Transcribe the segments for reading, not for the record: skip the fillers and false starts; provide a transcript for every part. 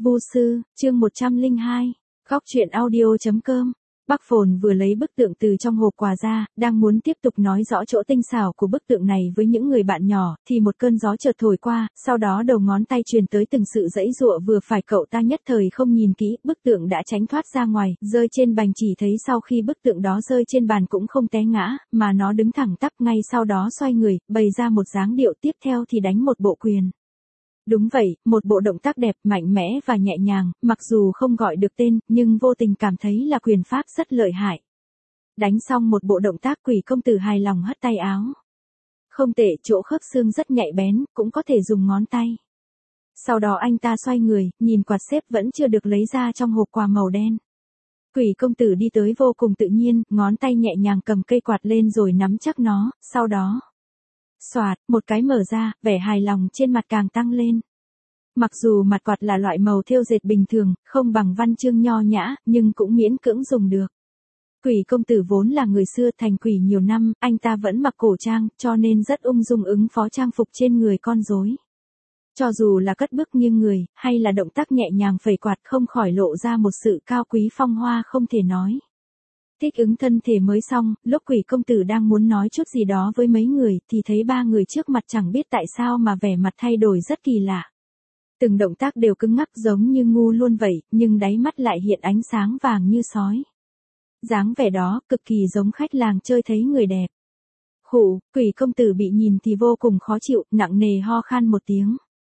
Vô sư, chương 102, góc truyện audio.com. Bắc Phồn vừa lấy bức tượng từ trong hộp quà ra, đang muốn tiếp tục nói rõ chỗ tinh xảo của bức tượng này với những người bạn nhỏ, thì một cơn gió chợt thổi qua, sau đó đầu ngón tay truyền tới từng sự giãy giụa vừa phải, cậu ta nhất thời không nhìn kỹ, bức tượng đã tránh thoát ra ngoài, rơi trên bành, chỉ thấy sau khi bức tượng đó rơi trên bàn cũng không té ngã, mà nó đứng thẳng tắp, ngay sau đó xoay người, bày ra một dáng điệu, tiếp theo thì đánh một bộ quyền. Đúng vậy, một bộ động tác đẹp, mạnh mẽ và nhẹ nhàng, mặc dù không gọi được tên, nhưng vô tình cảm thấy là quyền pháp rất lợi hại. Đánh xong một bộ động tác, Quỷ công tử hài lòng hất tay áo. Không tệ, chỗ khớp xương rất nhạy bén, cũng có thể dùng ngón tay. Sau đó anh ta xoay người, nhìn quạt xếp vẫn chưa được lấy ra trong hộp quà màu đen. Quỷ công tử đi tới vô cùng tự nhiên, ngón tay nhẹ nhàng cầm cây quạt lên rồi nắm chắc nó, sau đó xoạt, một cái mở ra, vẻ hài lòng trên mặt càng tăng lên. Mặc dù mặt quạt là loại màu thêu dệt bình thường, không bằng văn chương nho nhã, nhưng cũng miễn cưỡng dùng được. Quỷ công tử vốn là người xưa, thành quỷ nhiều năm, anh ta vẫn mặc cổ trang, cho nên rất ung dung ứng phó trang phục trên người con rối. Cho dù là cất bước nghiêng người, hay là động tác nhẹ nhàng phẩy quạt, không khỏi lộ ra một sự cao quý phong hoa không thể nói. Thích ứng thân thể mới xong, lúc Quỷ công tử đang muốn nói chút gì đó với mấy người, thì thấy ba người trước mặt chẳng biết tại sao mà vẻ mặt thay đổi rất kỳ lạ. Từng động tác đều cứng ngắc giống như ngu luôn vậy, nhưng đáy mắt lại hiện ánh sáng vàng như sói. Dáng vẻ đó cực kỳ giống khách làng chơi thấy người đẹp. Khụ, Quỷ công tử bị nhìn thì vô cùng khó chịu, nặng nề ho khan một tiếng.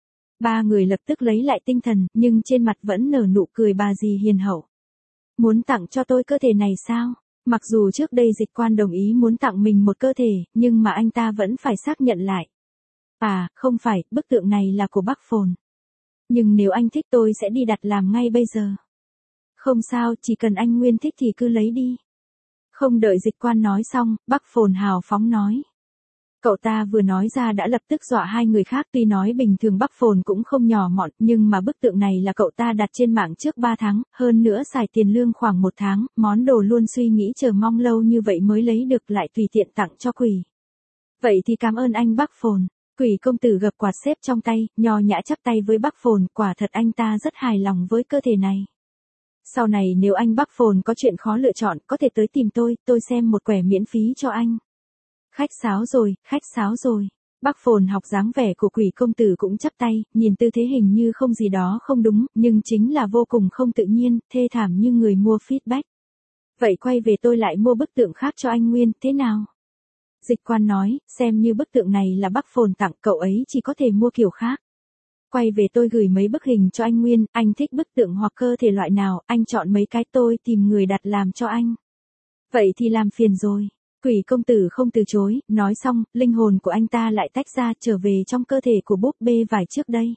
Ba người lập tức lấy lại tinh thần, nhưng trên mặt vẫn nở nụ cười bà dì hiền hậu. Muốn tặng cho tôi cơ thể này sao? Mặc dù trước đây Dịch Quan đồng ý muốn tặng mình một cơ thể, nhưng mà anh ta vẫn phải xác nhận lại. À, không phải, bức tượng này là của Bắc Phồn. Nhưng nếu anh thích tôi sẽ đi đặt làm ngay bây giờ. Không sao, chỉ cần anh Nguyên thích thì cứ lấy đi. Không đợi Dịch Quan nói xong, Bắc Phồn hào phóng nói. Cậu ta vừa nói ra đã lập tức dọa hai người khác, tuy nói bình thường Bắc Phồn cũng không nhỏ mọn, nhưng mà bức tượng này là cậu ta đặt trên mạng trước 3 tháng, hơn nữa xài tiền lương khoảng 1 tháng, món đồ luôn suy nghĩ chờ mong lâu như vậy mới lấy được, lại tùy tiện tặng cho Quỷ. Vậy thì cảm ơn anh Bắc Phồn. Quỷ công tử gập quạt xếp trong tay, nho nhã chắp tay với Bắc Phồn, quả thật anh ta rất hài lòng với cơ thể này. Sau này nếu anh Bắc Phồn có chuyện khó lựa chọn, có thể tới tìm tôi xem một quẻ miễn phí cho anh. Khách sáo rồi, khách sáo rồi. Bắc Phồn học dáng vẻ của Quỷ công tử cũng chắp tay, nhìn tư thế hình như không gì đó không đúng, nhưng chính là vô cùng không tự nhiên, thê thảm như người mua feedback. Vậy quay về tôi lại mua bức tượng khác cho anh Nguyên, thế nào? Dịch Quan nói, xem như bức tượng này là Bắc Phồn tặng, cậu ấy chỉ có thể mua kiểu khác. Quay về tôi gửi mấy bức hình cho anh Nguyên, anh thích bức tượng hoặc cơ thể loại nào, anh chọn mấy cái tôi tìm người đặt làm cho anh. Vậy thì làm phiền rồi. Quỷ công tử không từ chối, nói xong, linh hồn của anh ta lại tách ra trở về trong cơ thể của búp bê vải trước đây.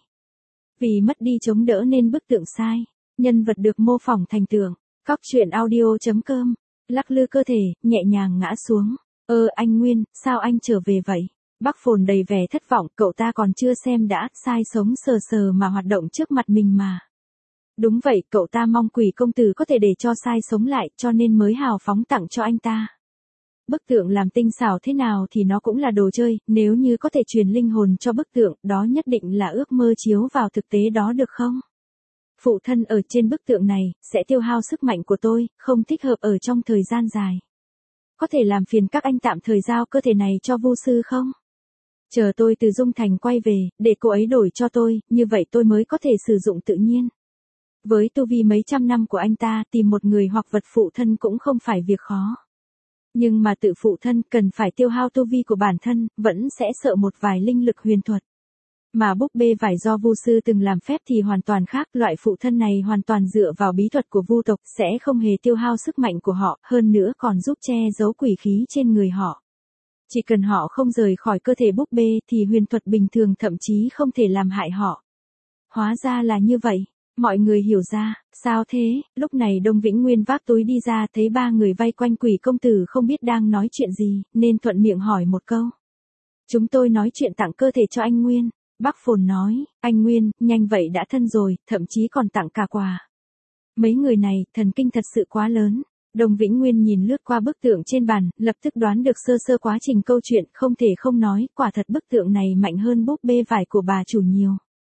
Vì mất đi chống đỡ nên bức tượng sai, nhân vật được mô phỏng thành tượng. Góc truyện audio.com, lắc lư cơ thể, nhẹ nhàng ngã xuống. Anh Nguyên, sao anh trở về vậy? Bắc Phồn đầy vẻ thất vọng, cậu ta còn chưa xem đã, sai sống sờ sờ mà hoạt động trước mặt mình mà. Đúng vậy, cậu ta mong Quỷ công tử có thể để cho sai sống lại, cho nên mới hào phóng tặng cho anh ta. Bức tượng làm tinh xảo thế nào thì nó cũng là đồ chơi, nếu như có thể truyền linh hồn cho bức tượng, đó nhất định là ước mơ chiếu vào thực tế đó được không? Phụ thân ở trên bức tượng này, sẽ tiêu hao sức mạnh của tôi, không thích hợp ở trong thời gian dài. Có thể làm phiền các anh tạm thời giao cơ thể này cho Vu sư không? Chờ tôi từ Dung Thành quay về, để cô ấy đổi cho tôi, như vậy tôi mới có thể sử dụng tự nhiên. Với tu vi mấy trăm năm của anh ta, tìm một người hoặc vật phụ thân cũng không phải việc khó. Nhưng mà tự phụ thân cần phải tiêu hao tu vi của bản thân, vẫn sẽ sợ một vài linh lực huyền thuật. Mà búp bê vải do Vu sư từng làm phép thì hoàn toàn khác, loại phụ thân này hoàn toàn dựa vào bí thuật của Vu tộc, sẽ không hề tiêu hao sức mạnh của họ, hơn nữa còn giúp che giấu quỷ khí trên người họ. Chỉ cần họ không rời khỏi cơ thể búp bê thì huyền thuật bình thường thậm chí không thể làm hại họ. Hóa ra là như vậy. Mọi người hiểu ra, sao thế? Lúc này Đông Vĩnh Nguyên vác túi đi ra, thấy ba người vây quanh Quỷ công tử không biết đang nói chuyện gì, nên thuận miệng hỏi một câu. Chúng tôi nói chuyện tặng cơ thể cho anh Nguyên. Bắc Phồn nói, anh Nguyên, nhanh vậy đã thân rồi, thậm chí còn tặng cả quà. Mấy người này, thần kinh thật sự quá lớn. Đông Vĩnh Nguyên nhìn lướt qua bức tượng trên bàn, lập tức đoán được sơ sơ quá trình câu chuyện, không thể không nói, quả thật bức tượng này mạnh hơn búp bê vải của bà chủ nhiều.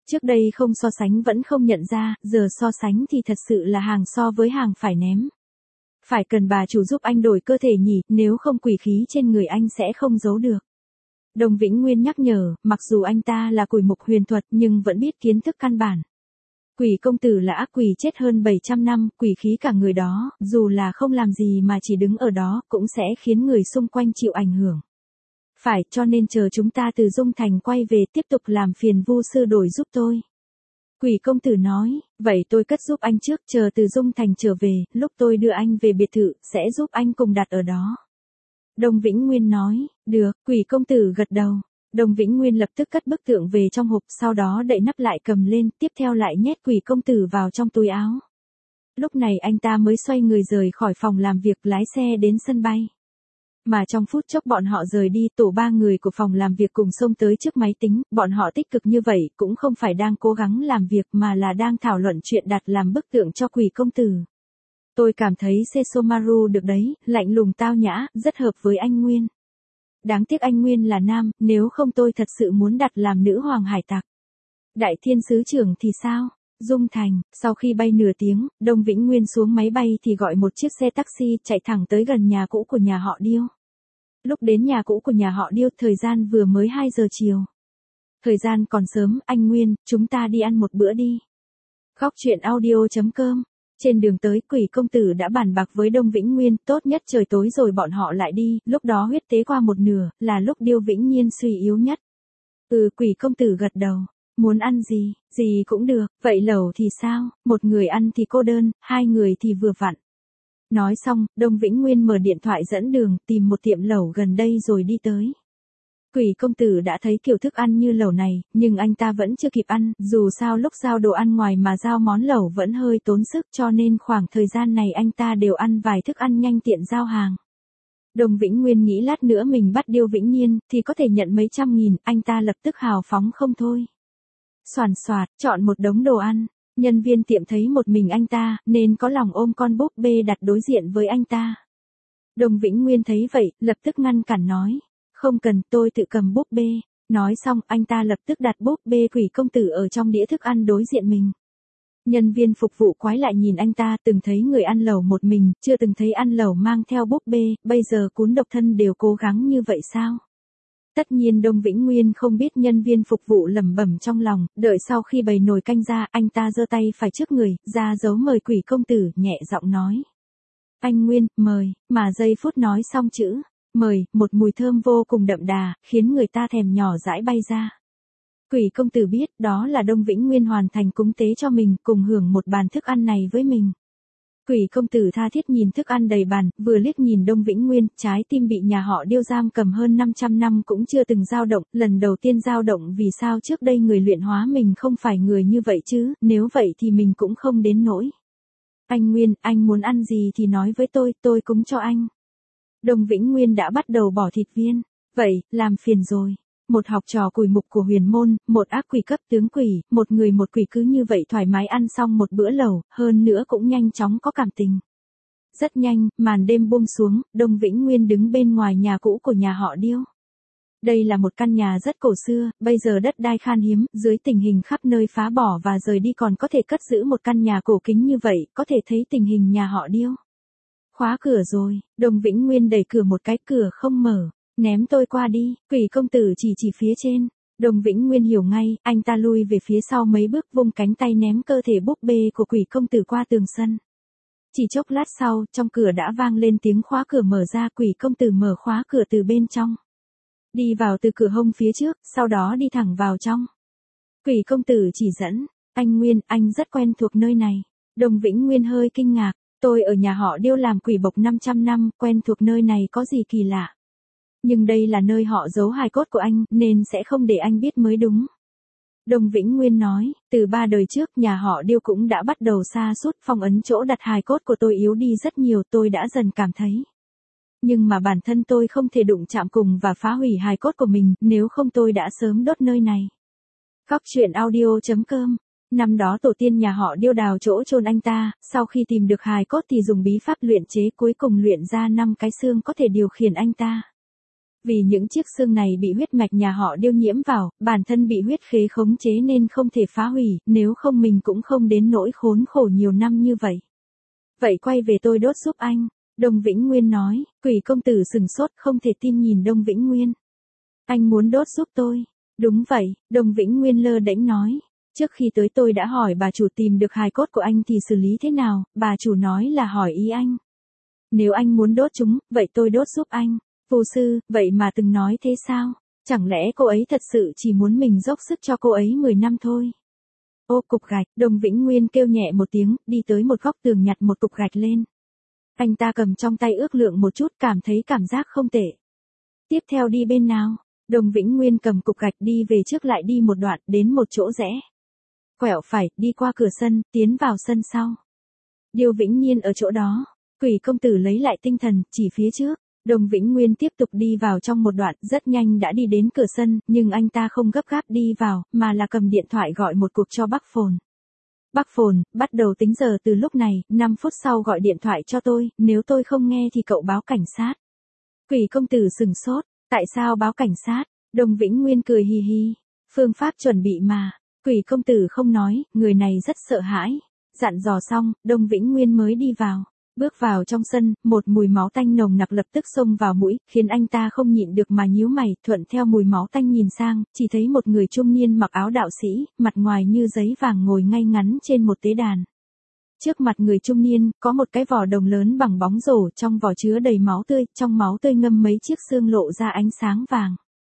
Trước đây không so sánh vẫn không nhận ra, giờ so sánh thì thật sự là hàng so với hàng phải ném. Phải cần bà chủ giúp anh đổi cơ thể nhỉ, nếu không quỷ khí trên người anh sẽ không giấu được. Đồng Vĩnh Nguyên nhắc nhở, mặc dù anh ta là quỷ mục huyền thuật nhưng vẫn biết kiến thức căn bản. Quỷ công tử là ác quỷ chết hơn 700 năm, quỷ khí cả người đó, dù là không làm gì mà chỉ đứng ở đó, cũng sẽ khiến người xung quanh chịu ảnh hưởng. Phải, cho nên chờ chúng ta từ Dung Thành quay về tiếp tục làm phiền Vu sư đổi giúp tôi. Quỷ công tử nói, vậy tôi cất giúp anh trước, chờ từ Dung Thành trở về, lúc tôi đưa anh về biệt thự, sẽ giúp anh cùng đặt ở đó. Đồng Vĩnh Nguyên nói, được, quỷ công tử gật đầu. Đồng Vĩnh Nguyên lập tức cất bức tượng về trong hộp, sau đó đậy nắp lại cầm lên, tiếp theo lại nhét quỷ công tử vào trong túi áo. Lúc này anh ta mới xoay người rời khỏi phòng làm việc, lái xe đến sân bay. Mà trong phút chốc bọn họ rời đi, tổ 3 người của phòng làm việc cùng xông tới trước máy tính, bọn họ tích cực như vậy cũng không phải đang cố gắng làm việc mà là đang thảo luận chuyện đặt làm bức tượng cho quỷ công tử. Tôi cảm thấy Sesomaru được đấy, lạnh lùng tao nhã, rất hợp với anh Nguyên. Đáng tiếc anh Nguyên là nam, nếu không tôi thật sự muốn đặt làm nữ hoàng hải tặc. Đại thiên sứ trưởng thì sao? Dung Thành, sau khi bay nửa tiếng, Đồng Vĩnh Nguyên xuống máy bay thì gọi một chiếc xe taxi chạy thẳng tới gần nhà cũ của nhà họ Điêu. Lúc đến nhà cũ của nhà họ Điêu, thời gian vừa mới 2 giờ chiều. Thời gian còn sớm, anh Nguyên, chúng ta đi ăn một bữa đi. Góc truyện audio.com. Trên đường tới, quỷ công tử đã bàn bạc với Đông Vĩnh Nguyên, tốt nhất trời tối rồi bọn họ lại đi, lúc đó huyết tế qua một nửa, là lúc Điêu Vĩnh Nhiên suy yếu nhất. Quỷ công tử gật đầu. Muốn ăn gì, gì cũng được, vậy lẩu thì sao, một người ăn thì cô đơn, 2 người thì vừa vặn. Nói xong, Đông Vĩnh Nguyên mở điện thoại dẫn đường, tìm một tiệm lẩu gần đây rồi đi tới. Quỷ công tử đã thấy kiểu thức ăn như lẩu này, nhưng anh ta vẫn chưa kịp ăn, dù sao lúc giao đồ ăn ngoài mà giao món lẩu vẫn hơi tốn sức, cho nên khoảng thời gian này anh ta đều ăn vài thức ăn nhanh tiện giao hàng. Đồng Vĩnh Nguyên nghĩ lát nữa mình bắt Điêu Vĩnh Nhiên, thì có thể nhận mấy trăm nghìn, anh ta lập tức hào phóng không thôi. Soàn soạt, chọn một đống đồ ăn, nhân viên tiệm thấy một mình anh ta, nên có lòng ôm con búp bê đặt đối diện với anh ta. Đồng Vĩnh Nguyên thấy vậy, lập tức ngăn cản nói, không cần, tôi tự cầm búp bê. Nói xong, anh ta lập tức đặt búp bê quỷ công tử ở trong đĩa thức ăn đối diện mình. Nhân viên phục vụ quái lại nhìn anh ta, từng thấy người ăn lẩu một mình, chưa từng thấy ăn lẩu mang theo búp bê, bây giờ cún độc thân đều cố gắng như vậy sao? Tất nhiên Đông Vĩnh Nguyên không biết nhân viên phục vụ lẩm bẩm trong lòng, đợi sau khi bày nồi canh ra, anh ta giơ tay phải trước người, ra dấu mời quỷ công tử, nhẹ giọng nói. Anh Nguyên, mời, mà giây phút nói xong chữ, mời, một mùi thơm vô cùng đậm đà, khiến người ta thèm nhỏ dãi bay ra. Quỷ công tử biết, đó là Đông Vĩnh Nguyên hoàn thành cúng tế cho mình, cùng hưởng một bàn thức ăn này với mình. Quỷ công tử tha thiết nhìn thức ăn đầy bàn, vừa liếc nhìn Đông Vĩnh Nguyên, trái tim bị nhà họ Điêu giam cầm hơn 500 năm cũng chưa từng dao động, lần đầu tiên dao động vì sao trước đây người luyện hóa mình không phải người như vậy chứ, nếu vậy thì mình cũng không đến nỗi. Anh Nguyên, anh muốn ăn gì thì nói với tôi cúng cho anh. Đông Vĩnh Nguyên đã bắt đầu bỏ thịt viên, vậy, làm phiền rồi. Một học trò quỷ mục của huyền môn, một ác quỷ cấp tướng quỷ, một người một quỷ cứ như vậy thoải mái ăn xong một bữa lẩu, hơn nữa cũng nhanh chóng có cảm tình. Rất nhanh, màn đêm buông xuống, Đông Vĩnh Nguyên đứng bên ngoài nhà cũ của nhà họ Điêu. Đây là một căn nhà rất cổ xưa, bây giờ đất đai khan hiếm, dưới tình hình khắp nơi phá bỏ và rời đi còn có thể cất giữ một căn nhà cổ kính như vậy, có thể thấy tình hình nhà họ Điêu. Khóa cửa rồi, Đông Vĩnh Nguyên đẩy cửa một cái, cửa không mở. Ném tôi qua đi, quỷ công tử chỉ phía trên. Đồng Vĩnh Nguyên hiểu ngay, anh ta lui về phía sau mấy bước, vung cánh tay ném cơ thể búp bê của quỷ công tử qua tường sân. Chỉ chốc lát sau, trong cửa đã vang lên tiếng khóa cửa mở ra, quỷ công tử mở khóa cửa từ bên trong. Đi vào từ cửa hông phía trước, sau đó đi thẳng vào trong. Quỷ công tử chỉ dẫn, anh Nguyên, anh rất quen thuộc nơi này. Đồng Vĩnh Nguyên hơi kinh ngạc, tôi ở nhà họ Điêu làm quỷ bộc 500 năm, quen thuộc nơi này có gì kỳ lạ. Nhưng đây là nơi họ giấu hài cốt của anh, nên sẽ không để anh biết mới đúng. Đồng Vĩnh Nguyên nói, từ 3 đời trước nhà họ Điêu cũng đã bắt đầu sa sút, phong ấn chỗ đặt hài cốt của tôi yếu đi rất nhiều, tôi đã dần cảm thấy. Nhưng mà bản thân tôi không thể đụng chạm cùng và phá hủy hài cốt của mình, nếu không tôi đã sớm đốt nơi này. Góc truyện audio.com. Năm đó tổ tiên nhà họ Điêu đào chỗ chôn anh ta, sau khi tìm được hài cốt thì dùng bí pháp luyện chế cuối cùng luyện ra 5 cái xương có thể điều khiển anh ta. Vì những chiếc xương này bị huyết mạch nhà họ Điêu nhiễm vào, bản thân bị huyết khế khống chế nên không thể phá hủy, nếu không mình cũng không đến nỗi khốn khổ nhiều năm như vậy. Vậy quay về tôi đốt giúp anh. Đông Vĩnh Nguyên nói, Quỷ công tử sừng sốt không thể tin nhìn Đông Vĩnh Nguyên. Anh muốn đốt giúp tôi. Đúng vậy, Đông Vĩnh Nguyên lơ đễnh nói. Trước khi tới tôi đã hỏi bà chủ tìm được hài cốt của anh thì xử lý thế nào, bà chủ nói là hỏi ý anh. Nếu anh muốn đốt chúng, vậy tôi đốt giúp anh. Vô sư, vậy mà từng nói thế sao? Chẳng lẽ cô ấy thật sự chỉ muốn mình dốc sức cho cô ấy 10 năm thôi? Ô cục gạch, Đông Vĩnh Nguyên kêu nhẹ một tiếng, đi tới một góc tường nhặt một cục gạch lên. Anh ta cầm trong tay ước lượng một chút cảm thấy cảm giác không tệ. Tiếp theo đi bên nào? Đông Vĩnh Nguyên cầm cục gạch đi về trước lại đi một đoạn đến một chỗ rẽ. Quẹo phải, đi qua cửa sân, tiến vào sân sau. Điêu Vĩnh Nhiên ở chỗ đó. Quỷ công tử lấy lại tinh thần, chỉ phía trước. Đông Vĩnh Nguyên tiếp tục đi vào trong một đoạn, rất nhanh đã đi đến cửa sân, nhưng anh ta không gấp gáp đi vào, mà là cầm điện thoại gọi một cuộc cho Bắc Phồn. Bắc Phồn, bắt đầu tính giờ từ lúc này, 5 phút sau gọi điện thoại cho tôi, nếu tôi không nghe thì cậu báo cảnh sát. Quỷ công tử sừng sốt, tại sao báo cảnh sát? Đông Vĩnh Nguyên cười hì hì, phương pháp chuẩn bị mà. Quỷ công tử không nói, người này rất sợ hãi. Dặn dò xong, Đông Vĩnh Nguyên mới đi vào. Bước vào trong sân, một mùi máu tanh nồng nặc lập tức xông vào mũi, khiến anh ta không nhịn được mà nhíu mày, thuận theo mùi máu tanh nhìn sang, chỉ thấy một người trung niên mặc áo đạo sĩ, mặt ngoài như giấy vàng ngồi ngay ngắn trên một tế đàn. Trước mặt người trung niên, có một cái vỏ đồng lớn bằng bóng rổ, trong vỏ chứa đầy máu tươi, trong máu tươi ngâm mấy chiếc xương lộ ra ánh sáng vàng.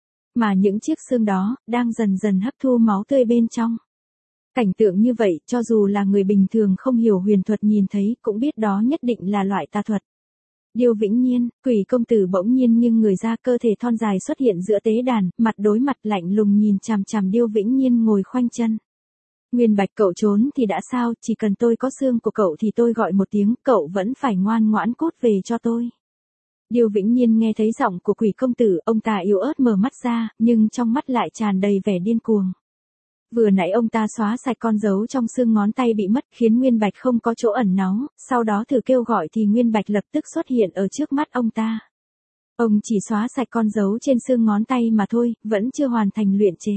Mà những chiếc xương đó, đang dần dần hấp thu máu tươi bên trong. Cảnh tượng như vậy, cho dù là người bình thường không hiểu huyền thuật nhìn thấy, cũng biết đó nhất định là loại tà thuật. Điêu Vĩnh Nhiên, Quỷ công tử bỗng nhiên nghiêng người ra, cơ thể thon dài xuất hiện giữa tế đàn, mặt đối mặt lạnh lùng nhìn chằm chằm Điêu Vĩnh Nhiên ngồi khoanh chân. Nguyên Bạch, cậu trốn thì đã sao, chỉ cần tôi có xương của cậu thì tôi gọi một tiếng, cậu vẫn phải ngoan ngoãn cút về cho tôi. Điêu Vĩnh Nhiên nghe thấy giọng của Quỷ công tử, ông ta yếu ớt mở mắt ra, nhưng trong mắt lại tràn đầy vẻ điên cuồng. Vừa nãy ông ta xóa sạch con dấu trong xương ngón tay bị mất, khiến Nguyên Bạch không có chỗ ẩn náu, sau đó thử kêu gọi thì Nguyên Bạch lập tức xuất hiện ở trước mắt ông ta. Ông chỉ xóa sạch con dấu trên xương ngón tay mà thôi, vẫn chưa hoàn thành luyện chế.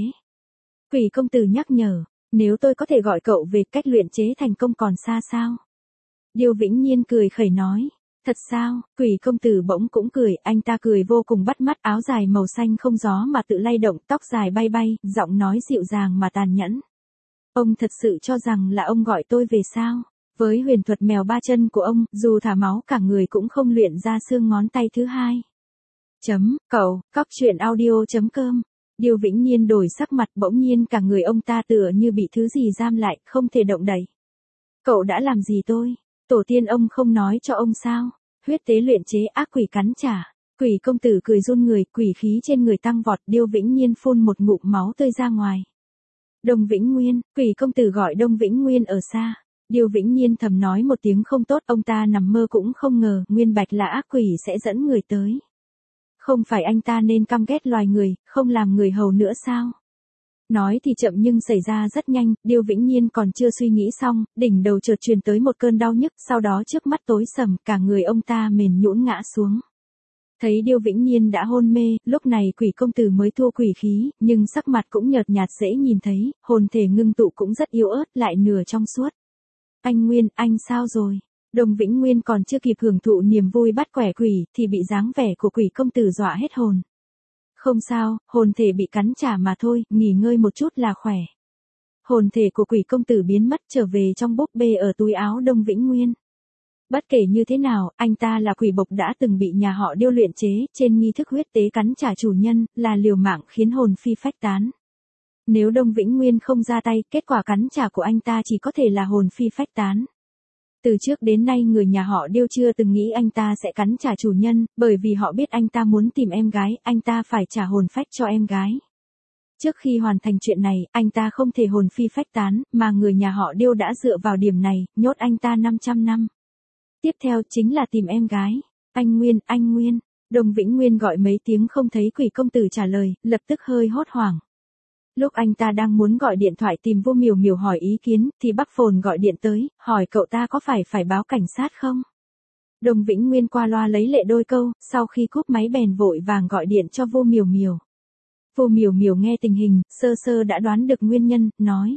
Quỷ công tử nhắc nhở, nếu tôi có thể gọi cậu về, cách luyện chế thành công còn xa sao? Điêu Vĩnh Nhiên cười khẩy nói. Thật sao? Quỷ công tử bỗng cũng cười, anh ta cười vô cùng bắt mắt, áo dài màu xanh không gió mà tự lay động, tóc dài bay bay, giọng nói dịu dàng mà tàn nhẫn. Ông thật sự cho rằng là ông gọi tôi về sao? Với huyền thuật mèo ba chân của ông, dù thả máu cả người cũng không luyện ra xương ngón tay thứ hai. Cậu, cóc.audio.com. Điêu Vĩnh Nhiên đổi sắc mặt, bỗng nhiên cả người ông ta tựa như bị thứ gì giam lại, không thể động đậy. Cậu đã làm gì tôi? Tổ tiên ông không nói cho ông sao? Huyết tế luyện chế ác quỷ cắn trả. Quỷ công tử cười run người, quỷ khí trên người tăng vọt, Điêu Vĩnh Nhiên phun một ngụm máu tươi ra ngoài. Đông Vĩnh Nguyên, quỷ công tử gọi Đông Vĩnh Nguyên ở xa. Điêu Vĩnh Nhiên thầm nói một tiếng không tốt, ông ta nằm mơ cũng không ngờ, Nguyên Bạch là ác quỷ sẽ dẫn người tới. Không phải anh ta nên căm ghét loài người, không làm người hầu nữa sao? Nói thì chậm nhưng xảy ra rất nhanh, Điêu Vĩnh Nhiên còn chưa suy nghĩ xong, đỉnh đầu chợt truyền tới một cơn đau nhức, sau đó trước mắt tối sầm, cả người ông ta mềm nhũn ngã xuống. Thấy Điêu Vĩnh Nhiên đã hôn mê, lúc này quỷ công tử mới thua quỷ khí, nhưng sắc mặt cũng nhợt nhạt dễ nhìn thấy, hồn thể ngưng tụ cũng rất yếu ớt, lại nửa trong suốt. Anh Nguyên, anh sao rồi? Đông Vĩnh Nguyên còn chưa kịp hưởng thụ niềm vui bắt quẻ quỷ, thì bị dáng vẻ của quỷ công tử dọa hết hồn. Không sao, hồn thể bị cắn trả mà thôi, nghỉ ngơi một chút là khỏe. Hồn thể của quỷ công tử biến mất trở về trong búp bê ở túi áo Đông Vĩnh Nguyên. Bất kể như thế nào, anh ta là quỷ bộc đã từng bị nhà họ Điêu luyện chế, trên nghi thức huyết tế cắn trả chủ nhân, là liều mạng khiến hồn phi phách tán. Nếu Đông Vĩnh Nguyên không ra tay, kết quả cắn trả của anh ta chỉ có thể là hồn phi phách tán. Từ trước đến nay người nhà họ Điêu chưa từng nghĩ anh ta sẽ cắn trả chủ nhân, bởi vì họ biết anh ta muốn tìm em gái, anh ta phải trả hồn phách cho em gái. Trước khi hoàn thành chuyện này, anh ta không thể hồn phi phách tán, mà người nhà họ Điêu đã dựa vào điểm này, nhốt anh ta 500 năm. Tiếp theo chính là tìm em gái. Anh Nguyên, Đông Vĩnh Nguyên gọi mấy tiếng không thấy quỷ công tử trả lời, lập tức hơi hốt hoảng. Lúc anh ta đang muốn gọi điện thoại tìm Vô Miểu Miểu hỏi ý kiến, thì Bắc Phồn gọi điện tới, hỏi cậu ta có phải báo cảnh sát không? Đồng Vĩnh Nguyên qua loa lấy lệ đôi câu, sau khi cúp máy bèn vội vàng gọi điện cho Vô Miểu Miểu. Vô Miểu Miểu nghe tình hình, sơ sơ đã đoán được nguyên nhân, nói.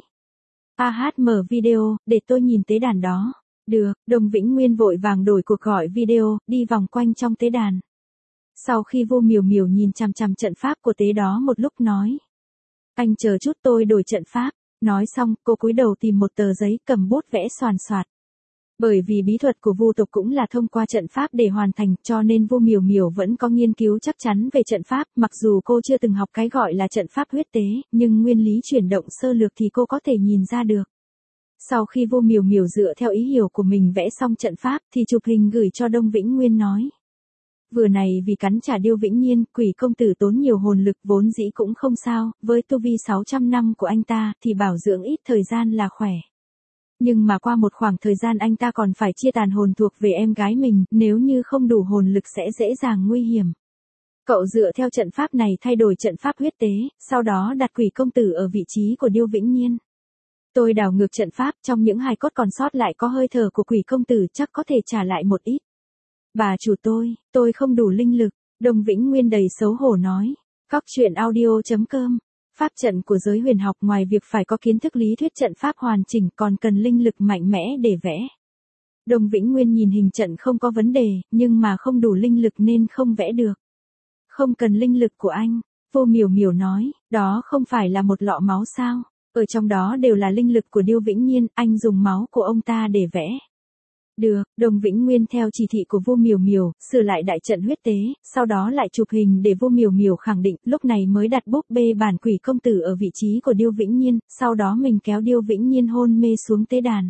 mở video, để tôi nhìn tế đàn đó. Được, Đồng Vĩnh Nguyên vội vàng đổi cuộc gọi video, đi vòng quanh trong tế đàn. Sau khi Vô Miểu Miểu nhìn chằm chằm trận pháp của tế đó một lúc nói. Anh chờ chút tôi đổi trận pháp. Nói xong, cô cúi đầu tìm một tờ giấy cầm bút vẽ xoàn xoạt. Bởi vì bí thuật của Vu tộc cũng là thông qua trận pháp để hoàn thành, cho nên Vô Miểu Miểu vẫn có nghiên cứu chắc chắn về trận pháp, mặc dù cô chưa từng học cái gọi là trận pháp huyết tế, nhưng nguyên lý chuyển động sơ lược thì cô có thể nhìn ra được. Sau khi Vô Miểu Miểu dựa theo ý hiểu của mình vẽ xong trận pháp thì chụp hình gửi cho Đông Vĩnh Nguyên nói. Vừa này vì cắn trả Điêu Vĩnh Nhiên, Quỷ công tử tốn nhiều hồn lực vốn dĩ cũng không sao, với tu vi 600 năm của anh ta thì bảo dưỡng ít thời gian là khỏe. Nhưng mà qua một khoảng thời gian anh ta còn phải chia tàn hồn thuộc về em gái mình, nếu như không đủ hồn lực sẽ dễ dàng nguy hiểm. Cậu dựa theo trận pháp này thay đổi trận pháp huyết tế, sau đó đặt Quỷ công tử ở vị trí của Điêu Vĩnh Nhiên. Tôi đảo ngược trận pháp, trong những hài cốt còn sót lại có hơi thở của Quỷ công tử chắc có thể trả lại một ít. Bà chủ tôi không đủ linh lực, Đồng Vĩnh Nguyên đầy xấu hổ nói. Góc truyện audio.com. Pháp trận của giới huyền học ngoài việc phải có kiến thức lý thuyết trận pháp hoàn chỉnh còn cần linh lực mạnh mẽ để vẽ. Đồng Vĩnh Nguyên nhìn hình trận không có vấn đề, nhưng mà không đủ linh lực nên không vẽ được. Không cần linh lực của anh, Vô Miểu Miểu nói, đó không phải là một lọ máu sao, ở trong đó đều là linh lực của Điêu Vĩnh Nhiên, anh dùng máu của ông ta để vẽ. Được, Đồng Vĩnh Nguyên theo chỉ thị của Vô Miểu Miểu, sửa lại đại trận huyết tế, sau đó lại chụp hình để Vô Miểu Miểu khẳng định, lúc này mới đặt búp bê bản Quỷ công tử ở vị trí của Điêu Vĩnh Nhiên, sau đó mình kéo Điêu Vĩnh Nhiên hôn mê xuống tế đàn.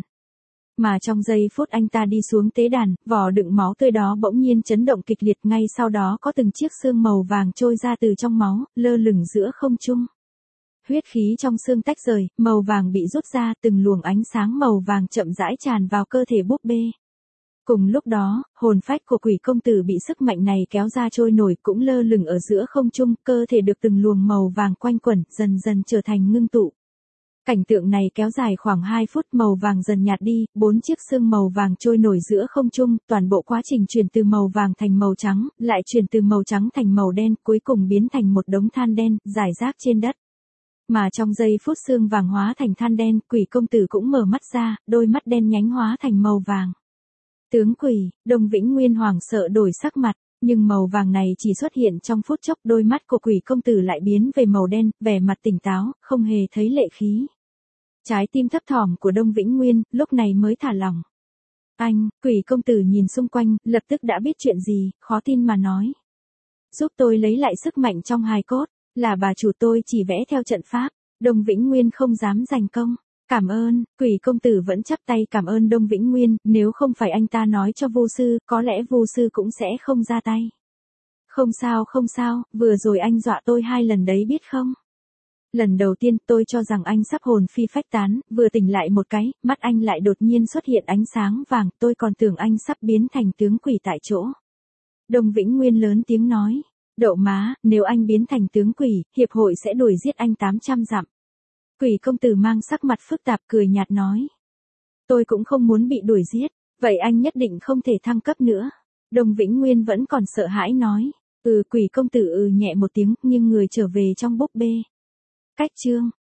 Mà trong giây phút anh ta đi xuống tế đàn, vỏ đựng máu tươi đó bỗng nhiên chấn động kịch liệt, ngay sau đó có từng chiếc xương màu vàng trôi ra từ trong máu, lơ lửng giữa không trung. Huyết khí trong xương tách rời, màu vàng bị rút ra, từng luồng ánh sáng màu vàng chậm rãi tràn vào cơ thể búp bê. Cùng lúc đó, hồn phách của Quỷ công tử bị sức mạnh này kéo ra trôi nổi cũng lơ lửng ở giữa không trung, cơ thể được từng luồng màu vàng quanh quẩn, dần dần trở thành ngưng tụ. Cảnh tượng này kéo dài khoảng 2 phút, màu vàng dần nhạt đi, 4 chiếc xương màu vàng trôi nổi giữa không trung, toàn bộ quá trình chuyển từ màu vàng thành màu trắng, lại chuyển từ màu trắng thành màu đen, cuối cùng biến thành một đống than đen, rải rác trên đất. Mà trong giây phút xương vàng hóa thành than đen, Quỷ công tử cũng mở mắt ra, đôi mắt đen nhánh hóa thành màu vàng. Tướng Quỷ, Đồng Vĩnh Nguyên hoảng sợ đổi sắc mặt, nhưng màu vàng này chỉ xuất hiện trong phút chốc, đôi mắt của Quỷ công tử lại biến về màu đen, vẻ mặt tỉnh táo, không hề thấy lệ khí. Trái tim thấp thỏm của Đông Vĩnh Nguyên, lúc này mới thả lỏng. Anh, Quỷ công tử nhìn xung quanh, lập tức đã biết chuyện gì, khó tin mà nói. Giúp tôi lấy lại sức mạnh trong hài cốt, là bà chủ tôi chỉ vẽ theo trận pháp, Đông Vĩnh Nguyên không dám giành công. Cảm ơn, Quỷ công tử vẫn chắp tay cảm ơn Đông Vĩnh Nguyên, nếu không phải anh ta nói cho Vu sư, có lẽ Vu sư cũng sẽ không ra tay. Không sao, vừa rồi anh dọa tôi 2 lần đấy biết không? Lần đầu tiên tôi cho rằng anh sắp hồn phi phách tán, vừa tỉnh lại một cái, mắt anh lại đột nhiên xuất hiện ánh sáng vàng, tôi còn tưởng anh sắp biến thành tướng quỷ tại chỗ. Đông Vĩnh Nguyên lớn tiếng nói, đậu má, nếu anh biến thành tướng quỷ, hiệp hội sẽ đuổi giết anh 800 dặm. Quỷ công tử mang sắc mặt phức tạp cười nhạt nói. Tôi cũng không muốn bị đuổi giết, vậy anh nhất định không thể thăng cấp nữa. Đông Vĩnh Nguyên vẫn còn sợ hãi nói. Quỷ công tử nhẹ một tiếng, nhưng người trở về trong búp bê. Cách chương.